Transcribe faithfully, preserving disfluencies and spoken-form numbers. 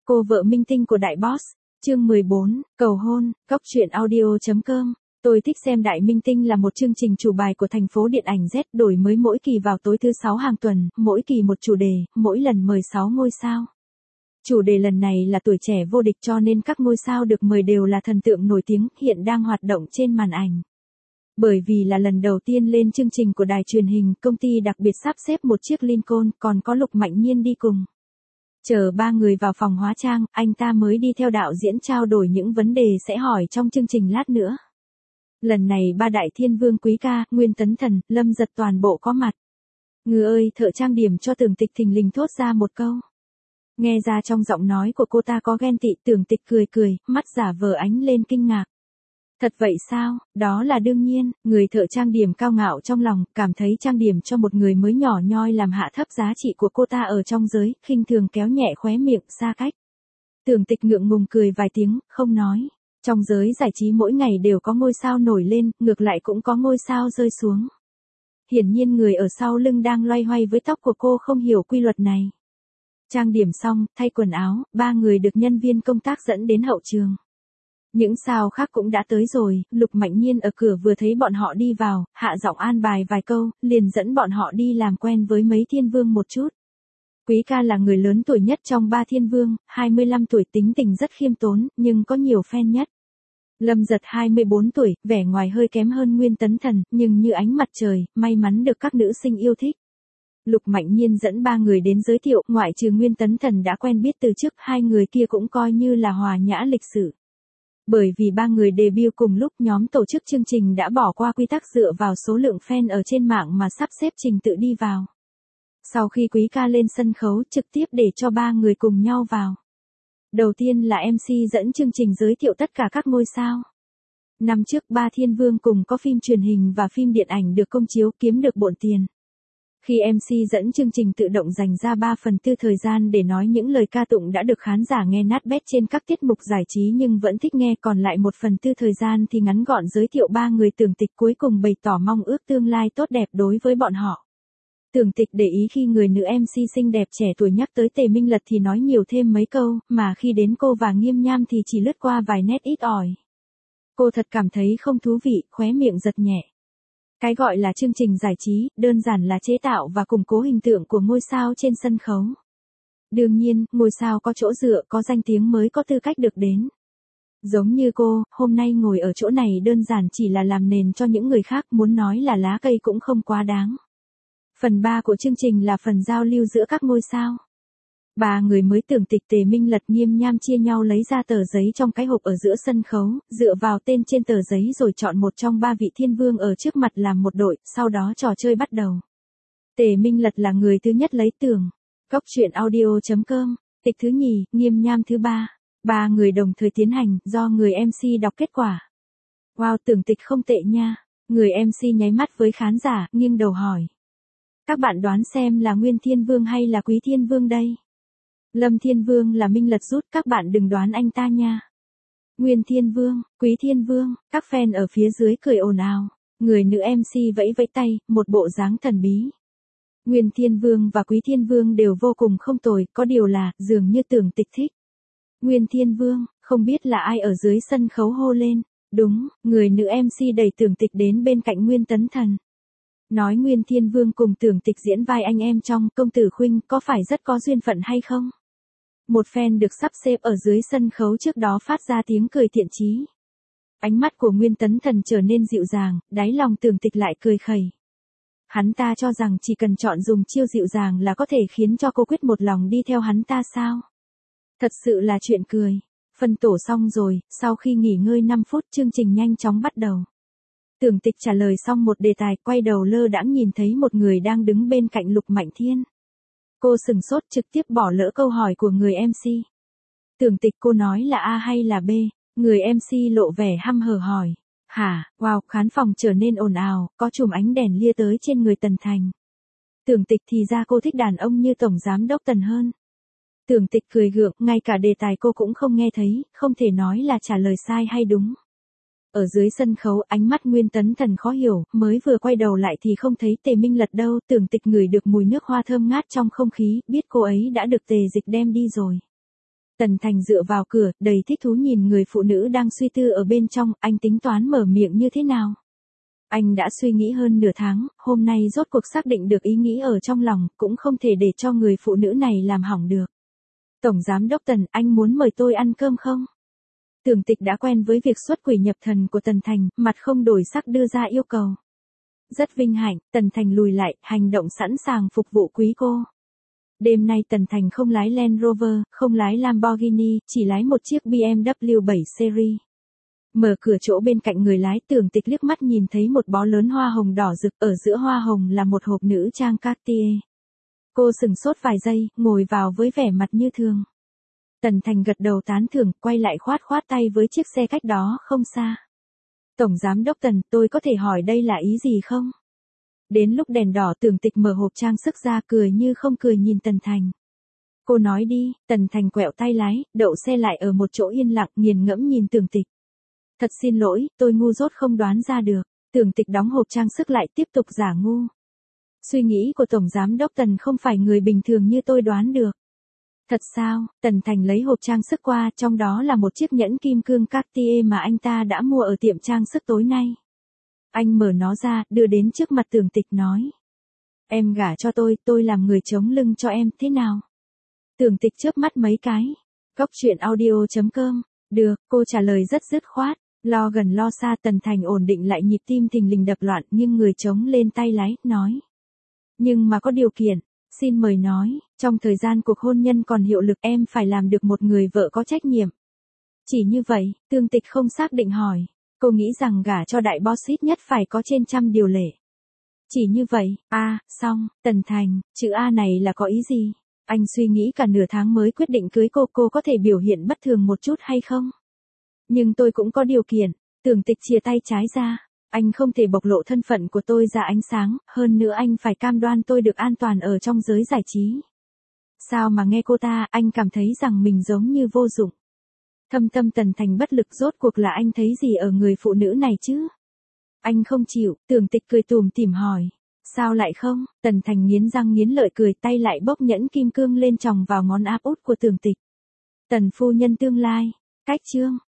Cô vợ minh tinh của đại boss, chương mười bốn, cầu hôn, góc truyện audio.com. Tôi thích xem Đại Minh Tinh là một chương trình chủ bài của thành phố điện ảnh Z, đổi mới mỗi kỳ vào tối thứ sáu hàng tuần, mỗi kỳ một chủ đề, mỗi lần mời sáu ngôi sao. Chủ đề lần này là tuổi trẻ vô địch, cho nên các ngôi sao được mời đều là thần tượng nổi tiếng, hiện đang hoạt động trên màn ảnh. Bởi vì là lần đầu tiên lên chương trình của đài truyền hình, công ty đặc biệt sắp xếp một chiếc Lincoln, còn có Lục Mạnh Nhiên đi cùng. Chờ ba người vào phòng hóa trang, anh ta mới đi theo đạo diễn trao đổi những vấn đề sẽ hỏi trong chương trình lát nữa. Lần này ba đại thiên vương Quý Ca, Nguyên Tấn Thần, Lâm Giật toàn bộ có mặt. Ngư ơi, thợ trang điểm cho Tưởng Tịch thình lình thốt ra một câu. Nghe ra trong giọng nói của cô ta có ghen tị, Tưởng Tịch cười cười, mắt giả vờ ánh lên kinh ngạc. Thật vậy sao? Đó là đương nhiên, người thợ trang điểm cao ngạo trong lòng, cảm thấy trang điểm cho một người mới nhỏ nhoi làm hạ thấp giá trị của cô ta ở trong giới, khinh thường kéo nhẹ khóe miệng, xa cách. Tưởng Tịch ngượng ngùng cười vài tiếng, không nói. Trong giới giải trí mỗi ngày đều có ngôi sao nổi lên, ngược lại cũng có ngôi sao rơi xuống. Hiển nhiên người ở sau lưng đang loay hoay với tóc của cô không hiểu quy luật này. Trang điểm xong, thay quần áo, ba người được nhân viên công tác dẫn đến hậu trường. Những sao khác cũng đã tới rồi, Lục Mạnh Nhiên ở cửa vừa thấy bọn họ đi vào, hạ giọng an bài vài câu, liền dẫn bọn họ đi làm quen với mấy thiên vương một chút. Quý Ca là người lớn tuổi nhất trong ba thiên vương, hai mươi lăm tuổi, tính tình rất khiêm tốn, nhưng có nhiều fan nhất. Lâm Giật hai mươi bốn tuổi, vẻ ngoài hơi kém hơn Nguyên Tấn Thần, nhưng như ánh mặt trời, may mắn được các nữ sinh yêu thích. Lục Mạnh Nhiên dẫn ba người đến giới thiệu, ngoại trừ Nguyên Tấn Thần đã quen biết từ trước, hai người kia cũng coi như là hòa nhã lịch sự. Bởi vì ba người debut cùng lúc, nhóm tổ chức chương trình đã bỏ qua quy tắc dựa vào số lượng fan ở trên mạng mà sắp xếp trình tự đi vào. Sau khi Quý Ca lên sân khấu, trực tiếp để cho ba người cùng nhau vào. Đầu tiên là em xê dẫn chương trình giới thiệu tất cả các ngôi sao. Năm trước ba thiên vương cùng có phim truyền hình và phim điện ảnh được công chiếu, kiếm được bộn tiền. Khi em xê dẫn chương trình tự động dành ra ba phần tư thời gian để nói những lời ca tụng đã được khán giả nghe nát bét trên các tiết mục giải trí nhưng vẫn thích nghe, còn lại một phần tư thời gian thì ngắn gọn giới thiệu ba người. Tưởng Tịch cuối cùng bày tỏ mong ước tương lai tốt đẹp đối với bọn họ. Tưởng Tịch để ý khi người nữ em xê xinh đẹp trẻ tuổi nhắc tới Tề Minh Lật thì nói nhiều thêm mấy câu, mà khi đến cô và Nghiêm Nham thì chỉ lướt qua vài nét ít ỏi. Cô thật cảm thấy không thú vị, khóe miệng giật nhẹ. Cái gọi là chương trình giải trí, đơn giản là chế tạo và củng cố hình tượng của ngôi sao trên sân khấu. Đương nhiên, ngôi sao có chỗ dựa, có danh tiếng mới có tư cách được đến. Giống như cô, hôm nay ngồi ở chỗ này đơn giản chỉ là làm nền cho những người khác, muốn nói là lá cây cũng không quá đáng. Phần ba của chương trình là phần giao lưu giữa các ngôi sao. Ba người mới Tưởng Tịch, Tề Minh Lật, Nghiêm Nham chia nhau lấy ra tờ giấy trong cái hộp ở giữa sân khấu, dựa vào tên trên tờ giấy rồi chọn một trong ba vị thiên vương ở trước mặt làm một đội, sau đó trò chơi bắt đầu. Tề Minh Lật là người thứ nhất lấy tưởng. Góc truyện audio.com, Tịch thứ nhì, Nghiêm Nham thứ ba. Ba người đồng thời tiến hành, do người em xê đọc kết quả. Wow, Tưởng Tịch không tệ nha. Người em xê nháy mắt với khán giả, nghiêng đầu hỏi. Các bạn đoán xem là Nguyên Thiên Vương hay là Quý Thiên Vương đây? Lâm Thiên Vương là Minh Lật rút, các bạn đừng đoán anh ta nha. Nguyên Thiên Vương, Quý Thiên Vương, các fan ở phía dưới cười ồn ào. Người nữ em xê vẫy vẫy tay, một bộ dáng thần bí. Nguyên Thiên Vương và Quý Thiên Vương đều vô cùng không tồi, có điều là, dường như Tưởng Tịch thích Nguyên Thiên Vương, không biết là ai ở dưới sân khấu hô lên. Đúng, người nữ em xê đẩy Tưởng Tịch đến bên cạnh Nguyên Tấn Thần. Nói Nguyên Thiên Vương cùng Tưởng Tịch diễn vai anh em trong Công Tử Khuynh, có phải rất có duyên phận hay không? Một fan được sắp xếp ở dưới sân khấu trước đó phát ra tiếng cười thiện chí. Ánh mắt của Nguyên Tấn Thần trở nên dịu dàng, đáy lòng Tưởng Tịch lại cười khẩy. Hắn ta cho rằng chỉ cần chọn dùng chiêu dịu dàng là có thể khiến cho cô quyết một lòng đi theo hắn ta sao? Thật sự là chuyện cười. Phân tổ xong rồi, sau khi nghỉ ngơi năm phút chương trình nhanh chóng bắt đầu. Tưởng Tịch trả lời xong một đề tài, quay đầu lơ đãng nhìn thấy một người đang đứng bên cạnh Lục Mạnh Thiên. Cô sừng sốt, trực tiếp bỏ lỡ câu hỏi của người em xê. Tưởng Tịch, cô nói là A hay là B? Người em xê lộ vẻ hăm hở hỏi. Hả? Wow, khán phòng trở nên ồn ào, có chùm ánh đèn lia tới trên người Tần Thành. Tưởng Tịch, thì ra cô thích đàn ông như Tổng Giám Đốc Tần hơn. Tưởng Tịch cười gượng, ngay cả đề tài cô cũng không nghe thấy, không thể nói là trả lời sai hay đúng. Ở dưới sân khấu, ánh mắt Nguyên Tấn Thần khó hiểu, mới vừa quay đầu lại thì không thấy Tề Minh Lật đâu. Tưởng Tịch ngửi được mùi nước hoa thơm ngát trong không khí, biết cô ấy đã được Tề Dịch đem đi rồi. Tần Thành dựa vào cửa, đầy thích thú nhìn người phụ nữ đang suy tư ở bên trong, anh tính toán mở miệng như thế nào. Anh đã suy nghĩ hơn nửa tháng, hôm nay rốt cuộc xác định được ý nghĩ ở trong lòng, cũng không thể để cho người phụ nữ này làm hỏng được. Tổng Giám đốc Tần, anh muốn mời tôi ăn cơm không? Tưởng Tịch đã quen với việc xuất quỷ nhập thần của Tần Thành, mặt không đổi sắc đưa ra yêu cầu. Rất vinh hạnh, Tần Thành lùi lại, hành động sẵn sàng phục vụ quý cô. Đêm nay Tần Thành không lái Land Rover, không lái Lamborghini, chỉ lái một chiếc B M W bảy Series. Mở cửa chỗ bên cạnh người lái, Tưởng Tịch liếc mắt nhìn thấy một bó lớn hoa hồng đỏ rực, ở giữa hoa hồng là một hộp nữ trang Cartier. Cô sừng sốt vài giây, ngồi vào với vẻ mặt như thường. Tần Thành gật đầu tán thưởng, quay lại khoát khoát tay với chiếc xe cách đó không xa. Tổng Giám đốc Tần, tôi có thể hỏi đây là ý gì không? Đến lúc đèn đỏ, Tưởng Tịch mở hộp trang sức ra, cười như không cười nhìn Tần Thành. Cô nói đi. Tần Thành quẹo tay lái, đậu xe lại ở một chỗ yên lặng, nghiền ngẫm nhìn Tưởng Tịch. Thật xin lỗi, tôi ngu dốt không đoán ra được. Tưởng Tịch đóng hộp trang sức lại, tiếp tục giả ngu. Suy nghĩ của Tổng Giám đốc Tần không phải người bình thường như tôi đoán được. Thật sao? Tần Thành lấy hộp trang sức qua, trong đó là một chiếc nhẫn kim cương Cartier mà anh ta đã mua ở tiệm trang sức tối nay. Anh mở nó ra, đưa đến trước mặt Tưởng Tịch nói. Em gả cho tôi, tôi làm người chống lưng cho em, thế nào? Tưởng Tịch chớp mắt mấy cái. Góc truyện audio chấm com. Được, cô trả lời rất dứt khoát. Lo gần lo xa, Tần Thành ổn định lại nhịp tim thình lình đập loạn, nhưng người chống lên tay lái, nói. Nhưng mà có điều kiện. Xin mời nói, trong thời gian cuộc hôn nhân còn hiệu lực, em phải làm được một người vợ có trách nhiệm. Chỉ như vậy, Tưởng Tịch không xác định hỏi. Cô nghĩ rằng gả cho đại boss ít nhất phải có trên trăm điều lệ. Chỉ như vậy, a à, xong, Tần Thành, chữ A này là có ý gì? Anh suy nghĩ cả nửa tháng mới quyết định cưới cô, cô có thể biểu hiện bất thường một chút hay không? Nhưng tôi cũng có điều kiện. Tưởng Tịch chia tay trái ra. Anh không thể bộc lộ thân phận của tôi ra ánh sáng, hơn nữa anh phải cam đoan tôi được an toàn ở trong giới giải trí. Sao mà nghe cô ta, anh cảm thấy rằng mình giống như vô dụng. Thâm tâm Tần Thành bất lực, rốt cuộc là anh thấy gì ở người phụ nữ này chứ? Anh không chịu. Tưởng Tịch cười tủm tỉm hỏi. Sao lại không? Tần Thành nghiến răng nghiến lợi cười, tay lại bốc nhẫn kim cương lên chòng vào ngón áp út của Tưởng Tịch. Tần phu nhân tương lai. Cách chương.